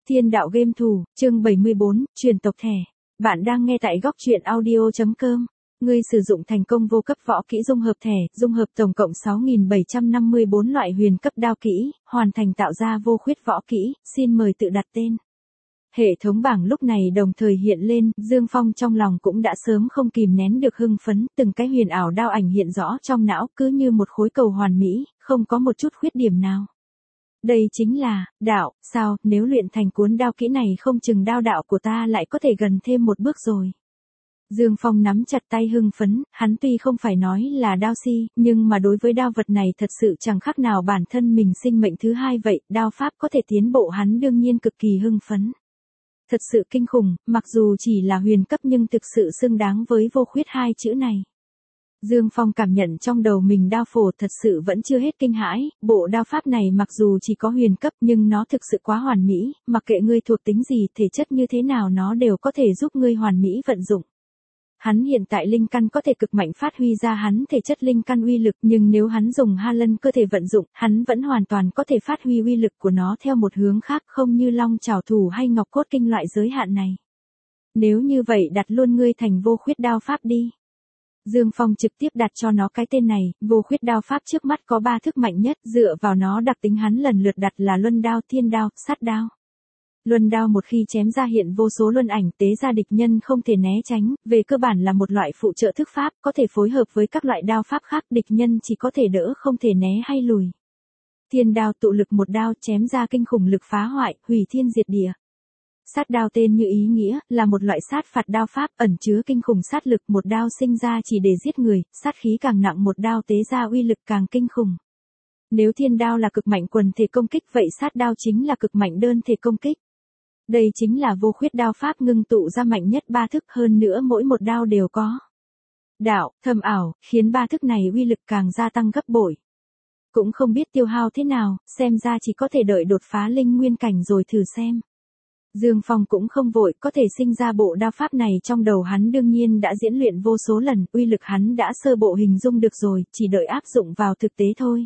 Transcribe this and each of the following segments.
Thiên đạo game thủ, chương 74, truyền tộc thẻ. Bạn đang nghe tại góc truyện audio.com. Ngươi sử dụng thành công vô cấp võ kỹ dung hợp thẻ, dung hợp tổng cộng 6.754 loại huyền cấp đao kỹ, hoàn thành tạo ra vô khuyết võ kỹ, xin mời tự đặt tên. Hệ thống bảng lúc này đồng thời hiện lên, Dương Phong trong lòng cũng đã sớm không kìm nén được hưng phấn, từng cái huyền ảo đao ảnh hiện rõ trong não cứ như một khối cầu hoàn mỹ, không có một chút khuyết điểm nào. Đây chính là, đạo, sao, nếu luyện thành cuốn đao kỹ này không chừng đao đạo của ta lại có thể gần thêm một bước rồi. Dương Phong nắm chặt tay hưng phấn, hắn tuy không phải nói là đao si, nhưng mà đối với đao vật này thật sự chẳng khác nào bản thân mình sinh mệnh thứ hai vậy, đao pháp có thể tiến bộ hắn đương nhiên cực kỳ hưng phấn. Thật sự kinh khủng, mặc dù chỉ là huyền cấp nhưng thực sự xứng đáng với vô khuyết hai chữ này. Dương Phong cảm nhận trong đầu mình đao phổ thật sự vẫn chưa hết kinh hãi, bộ đao pháp này mặc dù chỉ có huyền cấp nhưng nó thực sự quá hoàn mỹ, mặc kệ ngươi thuộc tính gì thể chất như thế nào nó đều có thể giúp ngươi hoàn mỹ vận dụng. Hắn hiện tại linh căn có thể cực mạnh phát huy ra hắn thể chất linh căn uy lực nhưng nếu hắn dùng ha lân cơ thể vận dụng, hắn vẫn hoàn toàn có thể phát huy uy lực của nó theo một hướng khác không như long trảo thủ hay ngọc cốt kinh loại giới hạn này. Nếu như vậy đặt luôn ngươi thành vô khuyết đao pháp đi. Dương Phong trực tiếp đặt cho nó cái tên này, vô khuyết đao pháp trước mắt có 3 thức mạnh nhất, dựa vào nó đặc tính hắn lần lượt đặt là luân đao, thiên đao, sát đao. Luân đao một khi chém ra hiện vô số luân ảnh tế ra địch nhân không thể né tránh, về cơ bản là một loại phụ trợ thức pháp, có thể phối hợp với các loại đao pháp khác địch nhân chỉ có thể đỡ không thể né hay lùi. Thiên đao tụ lực một đao chém ra kinh khủng lực phá hoại, hủy thiên diệt địa. Sát đao tên như ý nghĩa, là một loại sát phạt đao pháp ẩn chứa kinh khủng sát lực một đao sinh ra chỉ để giết người, sát khí càng nặng một đao tế ra uy lực càng kinh khủng. Nếu thiên đao là cực mạnh quần thể công kích vậy sát đao chính là cực mạnh đơn thể công kích. Đây chính là vô khuyết đao pháp ngưng tụ ra mạnh nhất 3 thức hơn nữa mỗi một đao đều có. Đạo, thâm ảo, khiến 3 thức này uy lực càng gia tăng gấp bội. Cũng không biết tiêu hao thế nào, xem ra chỉ có thể đợi đột phá linh nguyên cảnh rồi thử xem. Dương Phong cũng không vội, có thể sinh ra bộ đao pháp này trong đầu hắn đương nhiên đã diễn luyện vô số lần, uy lực hắn đã sơ bộ hình dung được rồi, chỉ đợi áp dụng vào thực tế thôi.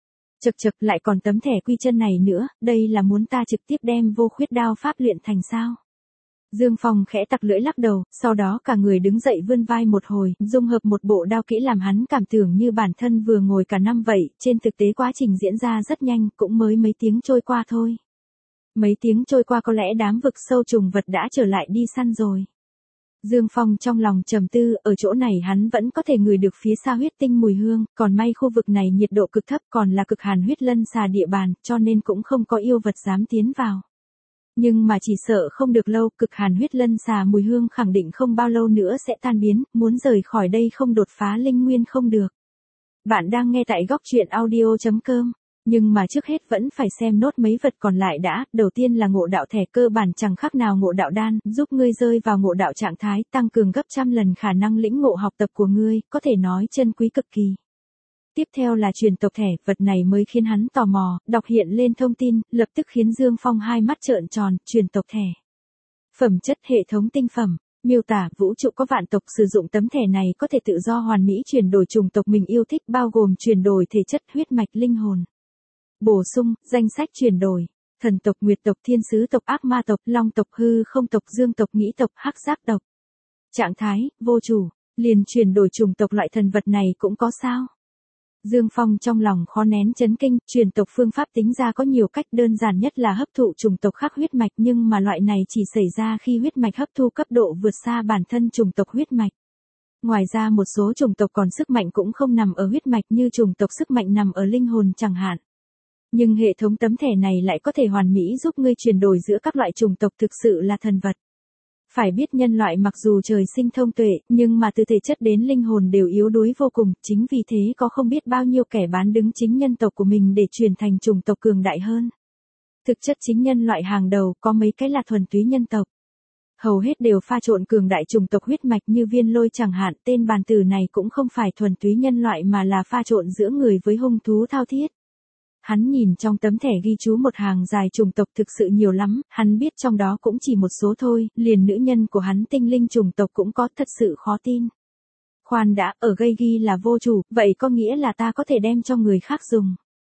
Chậc lại còn tấm thẻ quy chân này nữa, đây là muốn ta trực tiếp đem vô khuyết đao pháp luyện thành sao? Dương Phong khẽ tặc lưỡi lắc đầu, sau đó cả người đứng dậy vươn vai một hồi, dung hợp một bộ đao kỹ làm hắn cảm tưởng như bản thân vừa ngồi cả năm vậy, trên thực tế quá trình diễn ra rất nhanh, cũng mới mấy tiếng trôi qua thôi. Mấy tiếng trôi qua có lẽ đám vực sâu trùng vật đã trở lại đi săn rồi. Dương Phong trong lòng trầm tư, ở chỗ này hắn vẫn có thể ngửi được phía xa huyết tinh mùi hương, còn may khu vực này nhiệt độ cực thấp còn là cực hàn huyết lân xà địa bàn, cho nên cũng không có yêu vật dám tiến vào. Nhưng mà chỉ sợ không được lâu, cực hàn huyết lân xà mùi hương khẳng định không bao lâu nữa sẽ tan biến, muốn rời khỏi đây không đột phá linh nguyên không được. Bạn đang nghe tại góc truyện audio.com. Nhưng mà trước hết vẫn phải xem nốt mấy vật còn lại đã, đầu tiên là ngộ đạo thẻ cơ bản chẳng khác nào ngộ đạo đan, giúp ngươi rơi vào ngộ đạo trạng thái, tăng cường gấp trăm lần khả năng lĩnh ngộ học tập của ngươi, có thể nói chân quý cực kỳ. Tiếp theo là truyền tộc thẻ, vật này mới khiến hắn tò mò, đọc hiện lên thông tin, lập tức khiến Dương Phong hai mắt trợn tròn, truyền tộc thẻ. Phẩm chất hệ thống tinh phẩm. Miêu tả vũ trụ có vạn tộc sử dụng tấm thẻ này có thể tự do hoàn mỹ chuyển đổi chủng tộc mình yêu thích bao gồm chuyển đổi thể chất, huyết mạch, linh hồn. Bổ sung, danh sách chuyển đổi, thần tộc, nguyệt tộc, thiên sứ tộc, ác ma tộc, long tộc, hư không tộc, dương tộc, nghĩ tộc, hắc giác tộc. Trạng thái, vô chủ, liền chuyển đổi chủng tộc loại thần vật này cũng có sao? Dương Phong trong lòng khó nén chấn kinh, chuyển tộc phương pháp tính ra có nhiều cách đơn giản nhất là hấp thụ chủng tộc khác huyết mạch nhưng mà loại này chỉ xảy ra khi huyết mạch hấp thu cấp độ vượt xa bản thân chủng tộc huyết mạch. Ngoài ra một số chủng tộc còn sức mạnh cũng không nằm ở huyết mạch như chủng tộc sức mạnh nằm ở linh hồn chẳng hạn. Nhưng hệ thống tấm thẻ này lại có thể hoàn mỹ giúp ngươi chuyển đổi giữa các loại chủng tộc thực sự là thần vật. Phải biết nhân loại mặc dù trời sinh thông tuệ, nhưng mà từ thể chất đến linh hồn đều yếu đuối vô cùng, chính vì thế có không biết bao nhiêu kẻ bán đứng chính nhân tộc của mình để chuyển thành chủng tộc cường đại hơn. Thực chất chính nhân loại hàng đầu có mấy cái là thuần túy nhân tộc. Hầu hết đều pha trộn cường đại chủng tộc huyết mạch như viên lôi chẳng hạn, tên bàn tử này cũng không phải thuần túy nhân loại mà là pha trộn giữa người với hung thú thao thiết. Hắn nhìn trong tấm thẻ ghi chú một hàng dài chủng tộc thực sự nhiều lắm, hắn biết trong đó cũng chỉ một số thôi, liền nữ nhân của hắn tinh linh chủng tộc cũng có, thật sự khó tin. Khoan đã, ở gây ghi là vô chủ, vậy có nghĩa là ta có thể đem cho người khác dùng.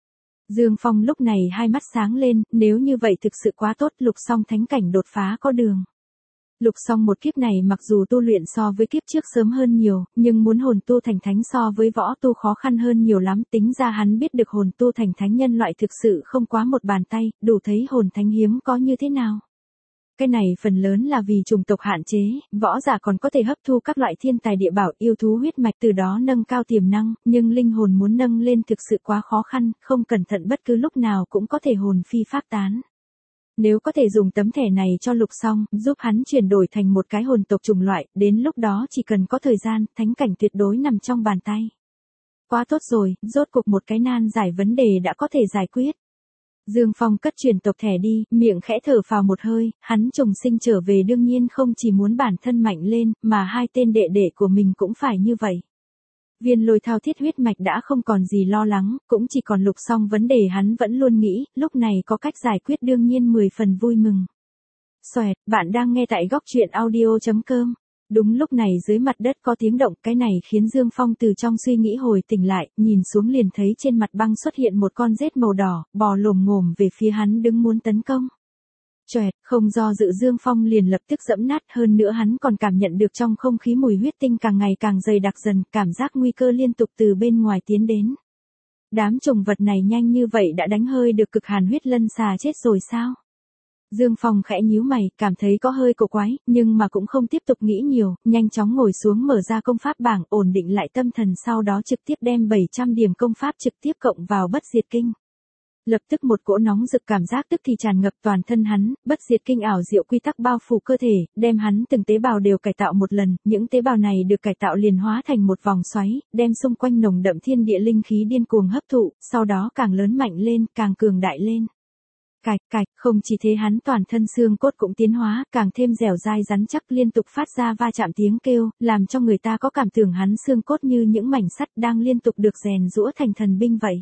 Dương Phong lúc này hai mắt sáng lên, nếu như vậy thực sự quá tốt, Lục Song thánh cảnh đột phá có đường. Lục Song một kiếp này mặc dù tu luyện so với kiếp trước sớm hơn nhiều, nhưng muốn hồn tu thành thánh so với võ tu khó khăn hơn nhiều lắm, tính ra hắn biết được hồn tu thành thánh nhân loại thực sự không quá một bàn tay, đủ thấy hồn thánh hiếm có như thế nào. Cái này phần lớn là vì chủng tộc hạn chế, võ giả còn có thể hấp thu các loại thiên tài địa bảo yêu thú huyết mạch từ đó nâng cao tiềm năng, nhưng linh hồn muốn nâng lên thực sự quá khó khăn, không cẩn thận bất cứ lúc nào cũng có thể hồn phi phách tán. Nếu có thể dùng tấm thẻ này cho Lục Song, giúp hắn chuyển đổi thành một cái hồn tộc chủng loại, đến lúc đó chỉ cần có thời gian, thánh cảnh tuyệt đối nằm trong bàn tay. Quá tốt rồi, rốt cuộc một cái nan giải vấn đề đã có thể giải quyết. Dương Phong cất truyền tộc thẻ đi, miệng khẽ thở phào một hơi, hắn trùng sinh trở về đương nhiên không chỉ muốn bản thân mạnh lên, mà hai tên đệ đệ của mình cũng phải như vậy. Viên Lôi thao thiết huyết mạch đã không còn gì lo lắng, cũng chỉ còn Lục Song vấn đề hắn vẫn luôn nghĩ, lúc này có cách giải quyết đương nhiên 10 phần vui mừng. Xoẹt, bạn đang nghe tại góc truyện audio.com. Đúng lúc này dưới mặt đất có tiếng động, cái này khiến Dương Phong từ trong suy nghĩ hồi tỉnh lại, nhìn xuống liền thấy trên mặt băng xuất hiện một con rết màu đỏ, bò lồm ngồm về phía hắn đứng muốn tấn công. Choẹt, không do dự Dương Phong liền lập tức giẫm nát, hơn nữa hắn còn cảm nhận được trong không khí mùi huyết tinh càng ngày càng dày đặc dần, cảm giác nguy cơ liên tục từ bên ngoài tiến đến. Đám trùng vật này nhanh như vậy đã đánh hơi được cực hàn huyết lân xà chết rồi sao? Dương Phong khẽ nhíu mày, cảm thấy có hơi cổ quái, nhưng mà cũng không tiếp tục nghĩ nhiều, nhanh chóng ngồi xuống mở ra công pháp bảng, ổn định lại tâm thần, sau đó trực tiếp đem 700 điểm công pháp trực tiếp cộng vào bất diệt kinh. Lập tức một cỗ nóng rực cảm giác tức thì tràn ngập toàn thân hắn, bất diệt kinh ảo diệu quy tắc bao phủ cơ thể, đem hắn từng tế bào đều cải tạo một lần, những tế bào này được cải tạo liền hóa thành một vòng xoáy, đem xung quanh nồng đậm thiên địa linh khí điên cuồng hấp thụ, sau đó càng lớn mạnh lên, càng cường đại lên. Cạch cạch, không chỉ thế hắn toàn thân xương cốt cũng tiến hóa, càng thêm dẻo dai rắn chắc liên tục phát ra va chạm tiếng kêu, làm cho người ta có cảm tưởng hắn xương cốt như những mảnh sắt đang liên tục được rèn giũa thành thần binh vậy.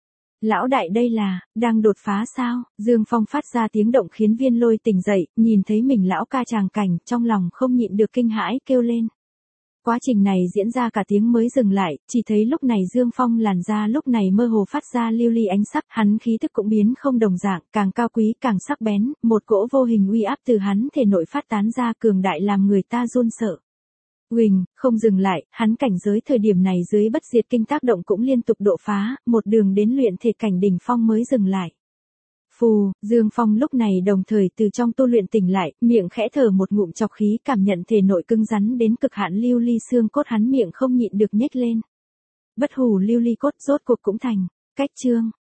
Lão đại đây là, đang đột phá sao? Dương Phong phát ra tiếng động khiến Viên Lôi tỉnh dậy, nhìn thấy mình lão ca tràng cảnh, trong lòng không nhịn được kinh hãi kêu lên. Quá trình này diễn ra cả tiếng mới dừng lại, chỉ thấy lúc này Dương Phong làn da lúc này mơ hồ phát ra lưu ly ánh sắc, hắn khí tức cũng biến không đồng dạng, càng cao quý càng sắc bén, một cỗ vô hình uy áp từ hắn thể nội phát tán ra cường đại làm người ta run sợ. Huỳnh, không dừng lại, hắn cảnh giới thời điểm này dưới bất diệt kinh tác động cũng liên tục độ phá, một đường đến luyện thể cảnh đỉnh phong mới dừng lại. Phù, Dương Phong lúc này đồng thời từ trong tu luyện tỉnh lại, miệng khẽ thở một ngụm chọc khí, cảm nhận thể nội cứng rắn đến cực hạn lưu ly xương cốt, hắn miệng không nhịn được nhếch lên. Bất hủ lưu ly cốt rốt cuộc cũng thành. Cách chương